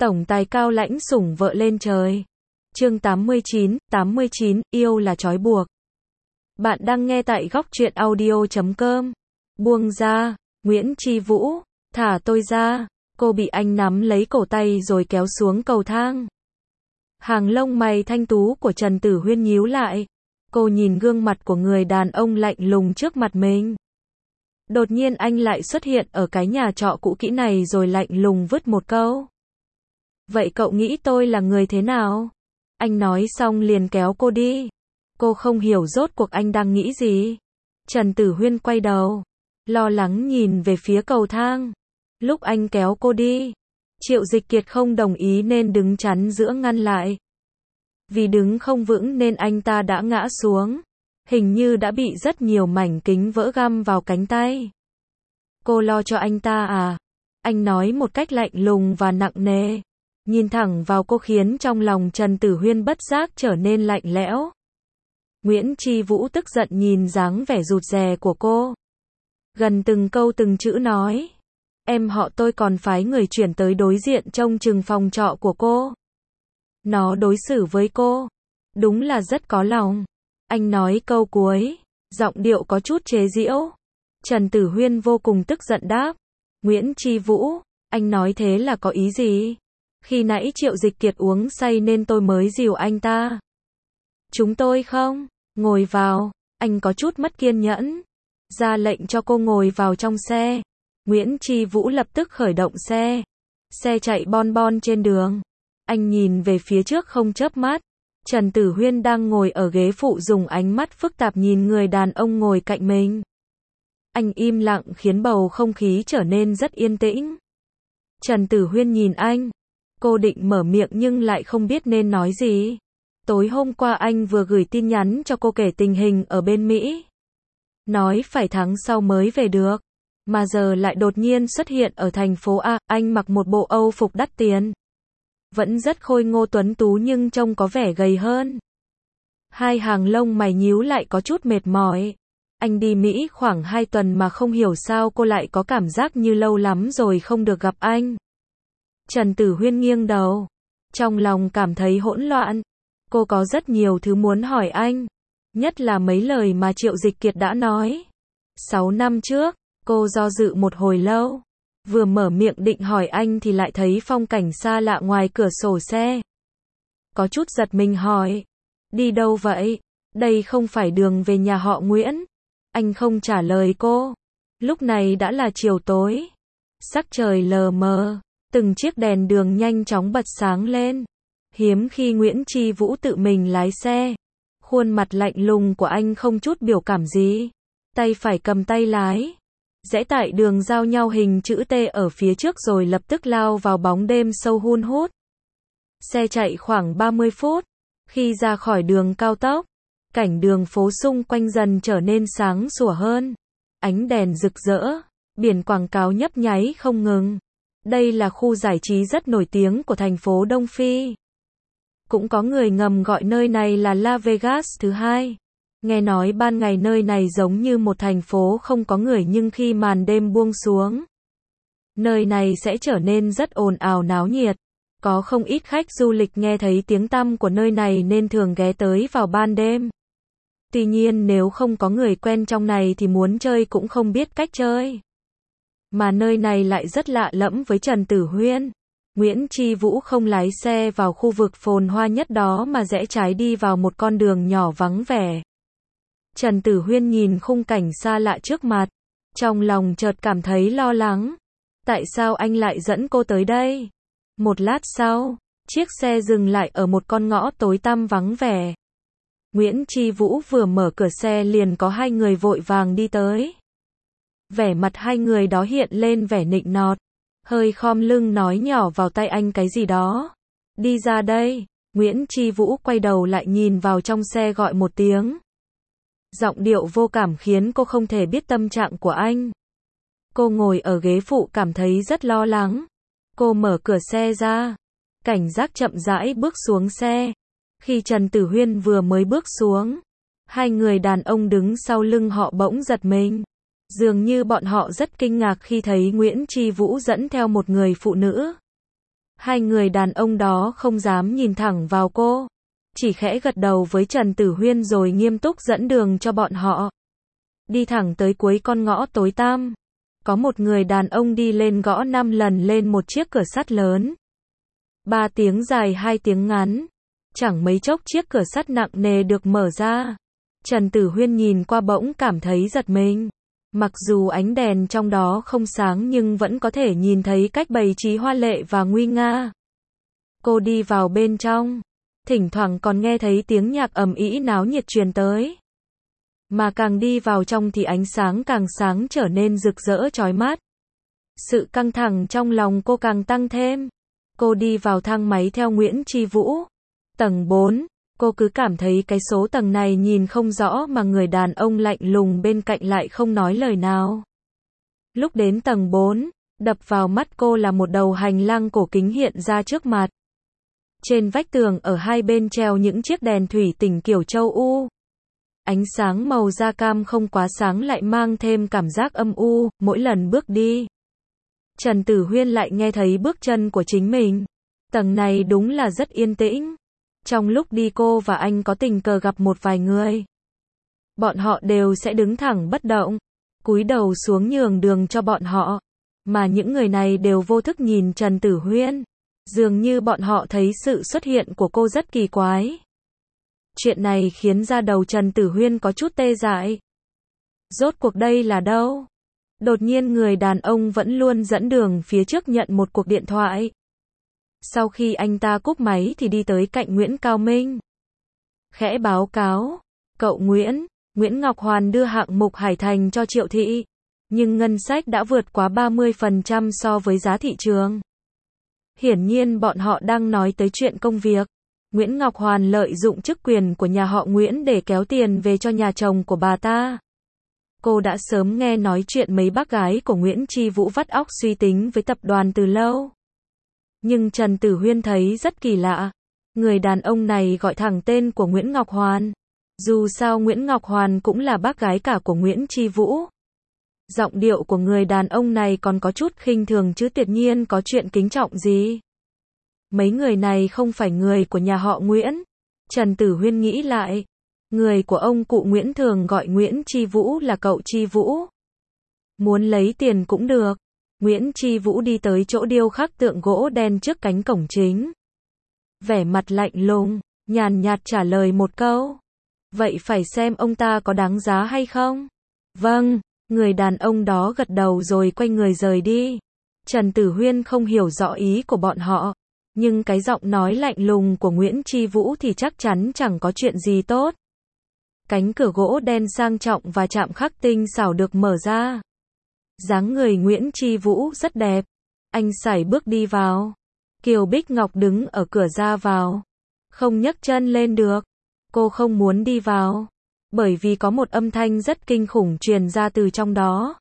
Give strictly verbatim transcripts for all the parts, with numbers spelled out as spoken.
Tổng tài cao lãnh sủng vợ lên trời. Chương tám mươi chín, tám mươi chín, yêu là trói buộc. Bạn đang nghe tại góc truyện audio chấm com. Buông ra, Nguyễn Chi Vũ, thả tôi ra. Cô bị anh nắm lấy cổ tay rồi kéo xuống cầu thang. Hàng lông mày thanh tú của Trần Tử Huyên nhíu lại. Cô nhìn gương mặt của người đàn ông lạnh lùng trước mặt mình. Đột nhiên anh lại xuất hiện ở cái nhà trọ cũ kỹ này rồi lạnh lùng vứt một câu. Vậy cậu nghĩ tôi là người thế nào? Anh nói xong liền kéo cô đi. Cô không hiểu rốt cuộc anh đang nghĩ gì. Trần Tử Huyên quay đầu, lo lắng nhìn về phía cầu thang. Lúc anh kéo cô đi, Triệu Dịch Kiệt không đồng ý nên đứng chắn giữa ngăn lại. Vì đứng không vững nên anh ta đã ngã xuống. Hình như đã bị rất nhiều mảnh kính vỡ găm vào cánh tay. Cô lo cho anh ta à? Anh nói một cách lạnh lùng và nặng nề. Nhìn thẳng vào cô khiến trong lòng Trần Tử Huyên bất giác trở nên lạnh lẽo. Nguyễn Chi Vũ tức giận nhìn dáng vẻ rụt rè của cô. Gần từng câu từng chữ nói. Em họ tôi còn phái người chuyển tới đối diện trông chừng phòng trọ của cô. Nó đối xử với cô. Đúng là rất có lòng. Anh nói câu cuối, giọng điệu có chút chế giễu. Trần Tử Huyên vô cùng tức giận đáp. Nguyễn Chi Vũ, anh nói thế là có ý gì? Khi nãy Triệu Dịch Kiệt uống say nên tôi mới dìu anh ta. Chúng tôi không, ngồi vào, anh có chút mất kiên nhẫn. Ra lệnh cho cô ngồi vào trong xe. Nguyễn Chi Vũ lập tức khởi động xe. Xe chạy bon bon trên đường. Anh nhìn về phía trước không chớp mắt. Trần Tử Huyên đang ngồi ở ghế phụ dùng ánh mắt phức tạp nhìn người đàn ông ngồi cạnh mình. Anh im lặng khiến bầu không khí trở nên rất yên tĩnh. Trần Tử Huyên nhìn anh. Cô định mở miệng nhưng lại không biết nên nói gì. Tối hôm qua anh vừa gửi tin nhắn cho cô kể tình hình ở bên Mỹ. Nói phải tháng sau mới về được. Mà giờ lại đột nhiên xuất hiện ở thành phố A. Anh mặc một bộ Âu phục đắt tiền. Vẫn rất khôi ngô tuấn tú nhưng trông có vẻ gầy hơn. Hai hàng lông mày nhíu lại có chút mệt mỏi. Anh đi Mỹ khoảng hai tuần mà không hiểu sao cô lại có cảm giác như lâu lắm rồi không được gặp anh. Trần Tử Huyên nghiêng đầu. Trong lòng cảm thấy hỗn loạn. Cô có rất nhiều thứ muốn hỏi anh. Nhất là mấy lời mà Triệu Dịch Kiệt đã nói. Sáu năm trước, cô do dự một hồi lâu. Vừa mở miệng định hỏi anh thì lại thấy phong cảnh xa lạ ngoài cửa sổ xe. Có chút giật mình hỏi. Đi đâu vậy? Đây không phải đường về nhà họ Nguyễn. Anh không trả lời cô. Lúc này đã là chiều tối. Sắc trời lờ mờ. Từng chiếc đèn đường nhanh chóng bật sáng lên. Hiếm khi Nguyễn Chi Vũ tự mình lái xe. Khuôn mặt lạnh lùng của anh không chút biểu cảm gì. Tay phải cầm tay lái. Rẽ tại đường giao nhau hình chữ T ở phía trước rồi lập tức lao vào bóng đêm sâu hun hút. Xe chạy khoảng ba mươi phút. Khi ra khỏi đường cao tốc, cảnh đường phố xung quanh dần trở nên sáng sủa hơn. Ánh đèn rực rỡ, biển quảng cáo nhấp nháy không ngừng. Đây là khu giải trí rất nổi tiếng của thành phố Đông Phi. Cũng có người ngầm gọi nơi này là Las Vegas thứ hai. Nghe nói ban ngày nơi này giống như một thành phố không có người nhưng khi màn đêm buông xuống, nơi này sẽ trở nên rất ồn ào náo nhiệt. Có không ít khách du lịch nghe thấy tiếng tăm của nơi này nên thường ghé tới vào ban đêm. Tuy nhiên nếu không có người quen trong này thì muốn chơi cũng không biết cách chơi. Mà nơi này lại rất lạ lẫm với Trần Tử Huyên. Nguyễn Chi Vũ không lái xe vào khu vực phồn hoa nhất đó mà rẽ trái đi vào một con đường nhỏ vắng vẻ. Trần Tử Huyên nhìn khung cảnh xa lạ trước mặt. Trong lòng chợt cảm thấy lo lắng. Tại sao anh lại dẫn cô tới đây? Một lát sau, chiếc xe dừng lại ở một con ngõ tối tăm vắng vẻ. Nguyễn Chi Vũ vừa mở cửa xe liền có hai người vội vàng đi tới. Vẻ mặt hai người đó hiện lên vẻ nịnh nọt. Hơi khom lưng nói nhỏ vào tay anh cái gì đó. Đi ra đây. Nguyễn Chi Vũ quay đầu lại nhìn vào trong xe gọi một tiếng. Giọng điệu vô cảm khiến cô không thể biết tâm trạng của anh. Cô ngồi ở ghế phụ cảm thấy rất lo lắng. Cô mở cửa xe ra. Cảnh giác chậm rãi bước xuống xe. Khi Trần Tử Huyên vừa mới bước xuống, hai người đàn ông đứng sau lưng họ bỗng giật mình. Dường như bọn họ rất kinh ngạc khi thấy Nguyễn Chi Vũ dẫn theo một người phụ nữ. Hai người đàn ông đó không dám nhìn thẳng vào cô, chỉ khẽ gật đầu với Trần Tử Huyên rồi nghiêm túc dẫn đường cho bọn họ. Đi thẳng tới cuối con ngõ tối tăm, có một người đàn ông đi lên gõ năm lần lên một chiếc cửa sắt lớn. Ba tiếng dài hai tiếng ngắn, chẳng mấy chốc chiếc cửa sắt nặng nề được mở ra. Trần Tử Huyên nhìn qua bỗng cảm thấy giật mình. Mặc dù ánh đèn trong đó không sáng nhưng vẫn có thể nhìn thấy cách bày trí hoa lệ và nguy nga. Cô đi vào bên trong, thỉnh thoảng còn nghe thấy tiếng nhạc ầm ĩ náo nhiệt truyền tới. Mà càng đi vào trong thì ánh sáng càng sáng trở nên rực rỡ chói mắt. Sự căng thẳng trong lòng cô càng tăng thêm. Cô đi vào thang máy theo Nguyễn Chi Vũ. Tầng bốn, cô cứ cảm thấy cái số tầng này nhìn không rõ mà người đàn ông lạnh lùng bên cạnh lại không nói lời nào. Lúc đến tầng bốn, đập vào mắt cô là một đầu hành lang cổ kính hiện ra trước mặt. Trên vách tường ở hai bên treo những chiếc đèn thủy tinh kiểu châu U. Ánh sáng màu da cam không quá sáng lại mang thêm cảm giác âm u, mỗi lần bước đi. Trần Tử Huyên lại nghe thấy bước chân của chính mình. Tầng này đúng là rất yên tĩnh. Trong lúc đi cô và anh có tình cờ gặp một vài người. Bọn họ đều sẽ đứng thẳng bất động, cúi đầu xuống nhường đường cho bọn họ. Mà những người này đều vô thức nhìn Trần Tử Huyên. Dường như bọn họ thấy sự xuất hiện của cô rất kỳ quái. Chuyện này khiến da đầu Trần Tử Huyên có chút tê dại. Rốt cuộc đây là đâu? Đột nhiên người đàn ông vẫn luôn dẫn đường phía trước nhận một cuộc điện thoại. Sau khi anh ta cúp máy thì đi tới cạnh Nguyễn Cao Minh. Khẽ báo cáo, cậu Nguyễn, Nguyễn Ngọc Hoàn đưa hạng mục Hải Thành cho Triệu Thị. Nhưng ngân sách đã vượt quá ba mươi phần trăm so với giá thị trường. Hiển nhiên bọn họ đang nói tới chuyện công việc. Nguyễn Ngọc Hoàn lợi dụng chức quyền của nhà họ Nguyễn để kéo tiền về cho nhà chồng của bà ta. Cô đã sớm nghe nói chuyện mấy bác gái của Nguyễn Chi Vũ vắt óc suy tính với tập đoàn từ lâu. Nhưng Trần Tử Huyên thấy rất kỳ lạ. Người đàn ông này gọi thẳng tên của Nguyễn Ngọc Hoàn. Dù sao Nguyễn Ngọc Hoàn cũng là bác gái cả của Nguyễn Chi Vũ. Giọng điệu của người đàn ông này còn có chút khinh thường chứ tuyệt nhiên có chuyện kính trọng gì. Mấy người này không phải người của nhà họ Nguyễn. Trần Tử Huyên nghĩ lại. Người của ông cụ Nguyễn thường gọi Nguyễn Chi Vũ là cậu Chi Vũ. Muốn lấy tiền cũng được. Nguyễn Chi Vũ đi tới chỗ điêu khắc tượng gỗ đen trước cánh cổng chính. Vẻ mặt lạnh lùng, nhàn nhạt trả lời một câu. Vậy phải xem ông ta có đáng giá hay không? Vâng, người đàn ông đó gật đầu rồi quay người rời đi. Trần Tử Huyên không hiểu rõ ý của bọn họ. Nhưng cái giọng nói lạnh lùng của Nguyễn Chi Vũ thì chắc chắn chẳng có chuyện gì tốt. Cánh cửa gỗ đen sang trọng và chạm khắc tinh xảo được mở ra. Dáng người Nguyễn Chi Vũ rất đẹp. Anh sải bước đi vào. Kiều Bích Ngọc đứng ở cửa ra vào. Không nhấc chân lên được. Cô không muốn đi vào. Bởi vì có một âm thanh rất kinh khủng truyền ra từ trong đó.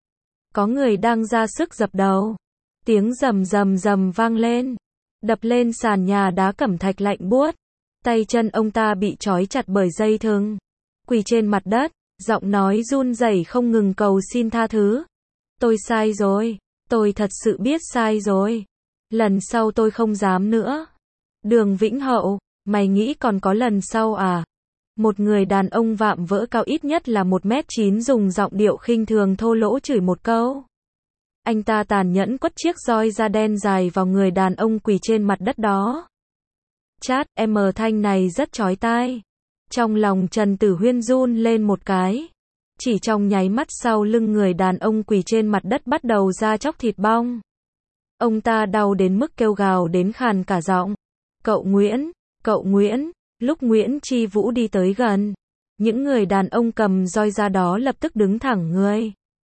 Có người đang ra sức dập đầu. Tiếng rầm rầm rầm vang lên. Đập lên sàn nhà đá cẩm thạch lạnh buốt. Tay chân ông ta bị trói chặt bởi dây thừng. Quỳ trên mặt đất, giọng nói run rẩy không ngừng cầu xin tha thứ. Tôi sai rồi, tôi thật sự biết sai rồi. Lần sau tôi không dám nữa. Đường Vĩnh Hậu, mày nghĩ còn có lần sau à? Một người đàn ông vạm vỡ cao ít nhất là một mét chín dùng giọng điệu khinh thường thô lỗ chửi một câu. Anh ta tàn nhẫn quất chiếc roi da đen dài vào người đàn ông quỳ trên mặt đất đó. Chát, em thanh này rất chói tai. Trong lòng Trần Tử Huyên run lên một cái. Chỉ trong nháy mắt sau lưng người đàn ông quỳ trên mặt đất bắt đầu ra chóc thịt bong. Ông ta đau đến mức kêu gào đến khàn cả giọng. Cậu Nguyễn, cậu Nguyễn, lúc Nguyễn Chi Vũ đi tới gần. Những người đàn ông cầm roi da đó lập tức đứng thẳng người.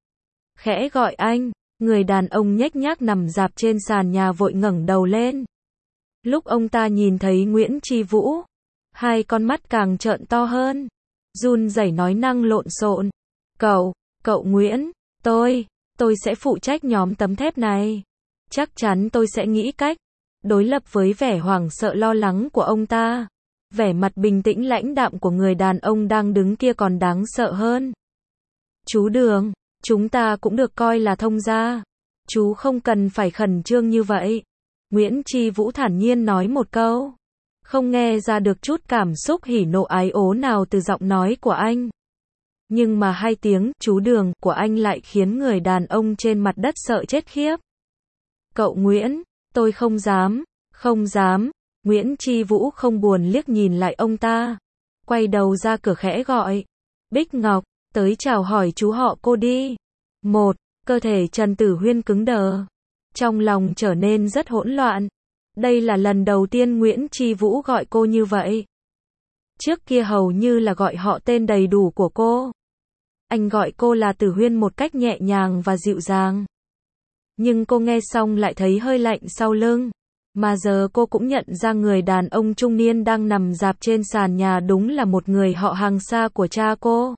Khẽ gọi anh, người đàn ông nhếch nhác nằm rạp trên sàn nhà vội ngẩng đầu lên. Lúc ông ta nhìn thấy Nguyễn Chi Vũ, hai con mắt càng trợn to hơn. Run rẩy nói năng lộn xộn. Cậu, cậu Nguyễn, tôi, tôi sẽ phụ trách nhóm tấm thép này. Chắc chắn tôi sẽ nghĩ cách. Đối lập với vẻ hoảng sợ lo lắng của ông ta, vẻ mặt bình tĩnh lãnh đạm của người đàn ông đang đứng kia còn đáng sợ hơn. Chú Đường, chúng ta cũng được coi là thông gia. Chú không cần phải khẩn trương như vậy. Nguyễn Chi Vũ thản nhiên nói một câu. Không nghe ra được chút cảm xúc hỉ nộ ái ố nào từ giọng nói của anh. Nhưng mà hai tiếng chú Đường của anh lại khiến người đàn ông trên mặt đất sợ chết khiếp. Cậu Nguyễn, tôi không dám, không dám. Nguyễn Chi Vũ không buồn liếc nhìn lại ông ta. Quay đầu ra cửa khẽ gọi. Bích Ngọc, tới chào hỏi chú họ cô đi. Một, cơ thể Trần Tử Huyên cứng đờ. Trong lòng trở nên rất hỗn loạn. Đây là lần đầu tiên Nguyễn Chi Vũ gọi cô như vậy. Trước kia hầu như là gọi họ tên đầy đủ của cô. Anh gọi cô là Tử Huyên một cách nhẹ nhàng và dịu dàng. Nhưng cô nghe xong lại thấy hơi lạnh sau lưng. Mà giờ cô cũng nhận ra người đàn ông trung niên đang nằm rạp trên sàn nhà đúng là một người họ hàng xa của cha cô.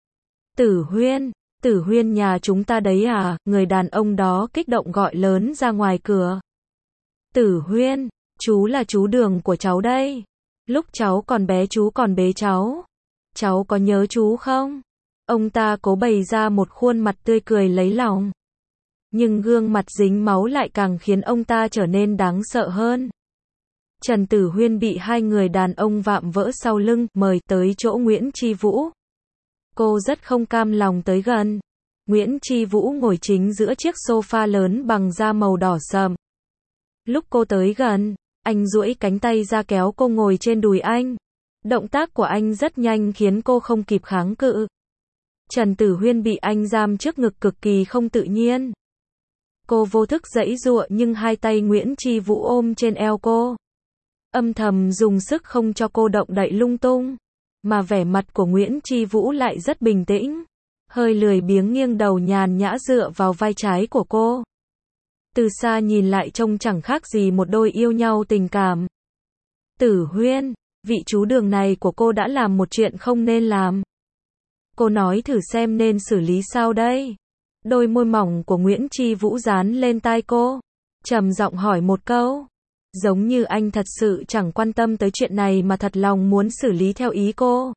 Tử Huyên, Tử Huyên nhà chúng ta đấy à, người đàn ông đó kích động gọi lớn ra ngoài cửa. Tử Huyên, chú là chú Đường của cháu đây. Lúc cháu còn bé chú còn bế cháu. Cháu có nhớ chú không? Ông ta cố bày ra một khuôn mặt tươi cười lấy lòng. Nhưng gương mặt dính máu lại càng khiến ông ta trở nên đáng sợ hơn. Trần Tử Huyên bị hai người đàn ông vạm vỡ sau lưng, mời tới chỗ Nguyễn Chi Vũ. Cô rất không cam lòng tới gần. Nguyễn Chi Vũ ngồi chính giữa chiếc sofa lớn bằng da màu đỏ sậm. Lúc cô tới gần, anh duỗi cánh tay ra kéo cô ngồi trên đùi anh. Động tác của anh rất nhanh khiến cô không kịp kháng cự. Trần Tử Huyên bị anh giam trước ngực cực kỳ không tự nhiên. Cô vô thức giãy giụa nhưng hai tay Nguyễn Chi Vũ ôm trên eo cô. Âm thầm dùng sức không cho cô động đậy lung tung. Mà vẻ mặt của Nguyễn Chi Vũ lại rất bình tĩnh. Hơi lười biếng nghiêng đầu nhàn nhã dựa vào vai trái của cô. Từ xa nhìn lại trông chẳng khác gì một đôi yêu nhau tình cảm. Tử Huyên, vị chú Đường này của cô đã làm một chuyện không nên làm. Cô nói thử xem nên xử lý sao đây? Đôi môi mỏng của Nguyễn Chi Vũ dán lên tai cô. Trầm giọng hỏi một câu. Giống như anh thật sự chẳng quan tâm tới chuyện này mà thật lòng muốn xử lý theo ý cô.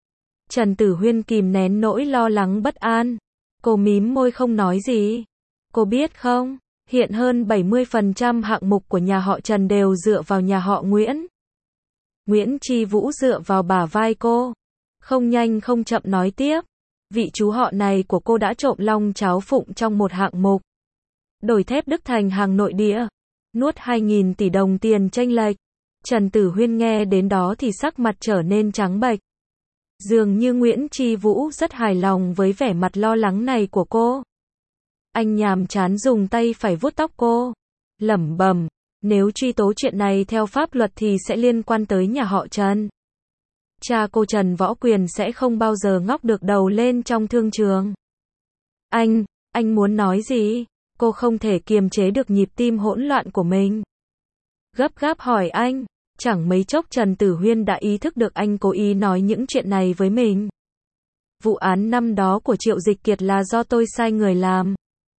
Trần Tử Huyên kìm nén nỗi lo lắng bất an. Cô mím môi không nói gì. Cô biết không, hiện hơn bảy mươi phần trăm hạng mục của nhà họ Trần đều dựa vào nhà họ Nguyễn. Nguyễn Chi Vũ dựa vào bả vai cô. Không nhanh không chậm nói tiếp. Vị chú họ này của cô đã trộm long cháo phụng trong một hạng mục. Đổi thép Đức thành hàng nội địa. Nuốt hai nghìn tỷ đồng tiền chênh lệch. Trần Tử Huyên nghe đến đó thì sắc mặt trở nên trắng bệch. Dường như Nguyễn Chi Vũ rất hài lòng với vẻ mặt lo lắng này của cô. Anh nhàm chán dùng tay phải vuốt tóc cô. Lẩm bẩm, nếu truy tố chuyện này theo pháp luật thì sẽ liên quan tới nhà họ Trần. Cha cô Trần Võ Quyền sẽ không bao giờ ngóc được đầu lên trong thương trường. Anh, anh muốn nói gì? Cô không thể kiềm chế được nhịp tim hỗn loạn của mình. Gấp gáp hỏi anh, chẳng mấy chốc Trần Tử Huyên đã ý thức được anh cố ý nói những chuyện này với mình. Vụ án năm đó của Triệu Dịch Kiệt là do tôi sai người làm.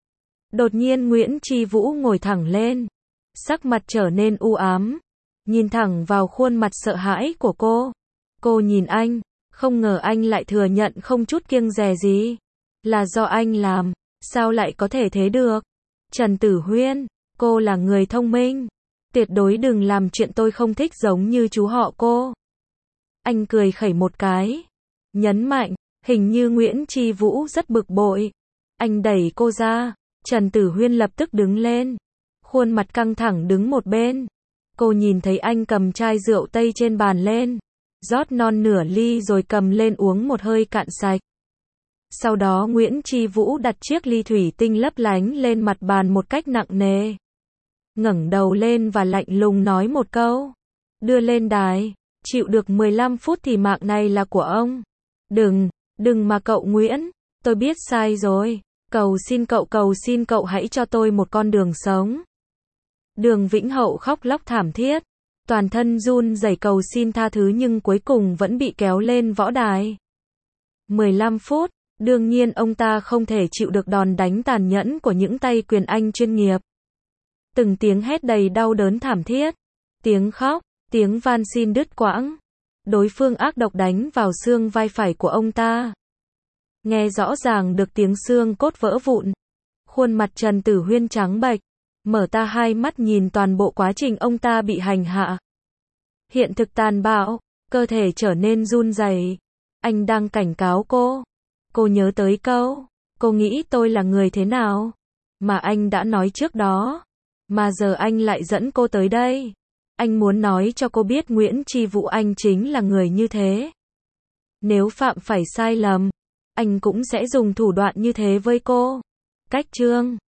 Đột nhiên Nguyễn Chi Vũ ngồi thẳng lên. Sắc mặt trở nên u ám. Nhìn thẳng vào khuôn mặt sợ hãi của cô. Cô nhìn anh, không ngờ anh lại thừa nhận không chút kiêng dè gì. Là do anh làm, sao lại có thể thế được? Trần Tử Huyên, cô là người thông minh. Tuyệt đối đừng làm chuyện tôi không thích giống như chú họ cô. Anh cười khẩy một cái. Nhấn mạnh, hình như Nguyễn Chi Vũ rất bực bội. Anh đẩy cô ra. Trần Tử Huyên lập tức đứng lên. Khuôn mặt căng thẳng đứng một bên. Cô nhìn thấy anh cầm chai rượu tây trên bàn lên. Rót non nửa ly rồi cầm lên uống một hơi cạn sạch. Sau đó Nguyễn Chi Vũ đặt chiếc ly thủy tinh lấp lánh lên mặt bàn một cách nặng nề. Ngẩng đầu lên và lạnh lùng nói một câu. Đưa lên đài. Chịu được mười lăm phút thì mạng này là của ông. Đừng, đừng mà cậu Nguyễn. Tôi biết sai rồi. Cầu xin cậu, cầu xin cậu hãy cho tôi một con đường sống. Đường Vĩnh Hậu khóc lóc thảm thiết. Toàn thân run rẩy cầu xin tha thứ nhưng cuối cùng vẫn bị kéo lên võ đài. mười lăm phút, đương nhiên ông ta không thể chịu được đòn đánh tàn nhẫn của những tay quyền Anh chuyên nghiệp. Từng tiếng hét đầy đau đớn thảm thiết. Tiếng khóc, tiếng van xin đứt quãng. Đối phương ác độc đánh vào xương vai phải của ông ta. Nghe rõ ràng được tiếng xương cốt vỡ vụn. Khuôn mặt Trần Tử Huyên trắng bệch. Mở ta hai mắt nhìn toàn bộ quá trình ông ta bị hành hạ. Hiện thực tàn bạo, cơ thể trở nên run rẩy. Anh đang cảnh cáo cô. Cô nhớ tới câu, cô nghĩ tôi là người thế nào? Mà anh đã nói trước đó. Mà giờ anh lại dẫn cô tới đây. Anh muốn nói cho cô biết Nguyễn Chi Vũ anh chính là người như thế. Nếu phạm phải sai lầm, anh cũng sẽ dùng thủ đoạn như thế với cô. Cách chương